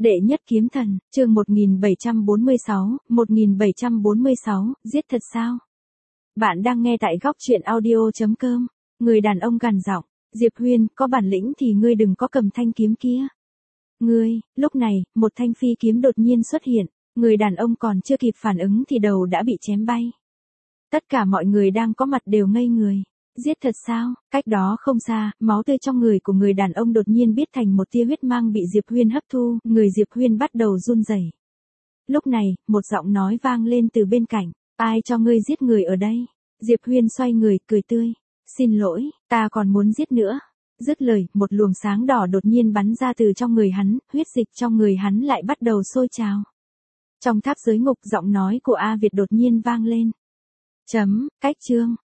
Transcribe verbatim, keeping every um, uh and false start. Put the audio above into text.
Đệ nhất kiếm thần, chương một nghìn bảy trăm bốn mươi sáu, một nghìn bảy trăm bốn mươi sáu, giết thật sao? Bạn đang nghe tại góc truyện audio chấm com. Người đàn ông gằn giọng, Diệp Huyên, có bản lĩnh thì ngươi đừng có cầm thanh kiếm kia. Ngươi, lúc này, một thanh phi kiếm đột nhiên xuất hiện, người đàn ông còn chưa kịp phản ứng thì đầu đã bị chém bay. Tất cả mọi người đang có mặt đều ngây người. Giết thật sao? Cách đó không xa, máu tươi trong người của người đàn ông đột nhiên biến thành một tia huyết mang bị Diệp Huyên hấp thu, người Diệp Huyên bắt đầu run rẩy. Lúc này, một giọng nói vang lên từ bên cạnh, ai cho ngươi giết người ở đây? Diệp Huyên xoay người, cười tươi, xin lỗi, ta còn muốn giết nữa. Dứt lời, một luồng sáng đỏ đột nhiên bắn ra từ trong người hắn, huyết dịch trong người hắn lại bắt đầu sôi trào. Trong tháp giới ngục, giọng nói của A Việt đột nhiên vang lên. Chấm, cách chương,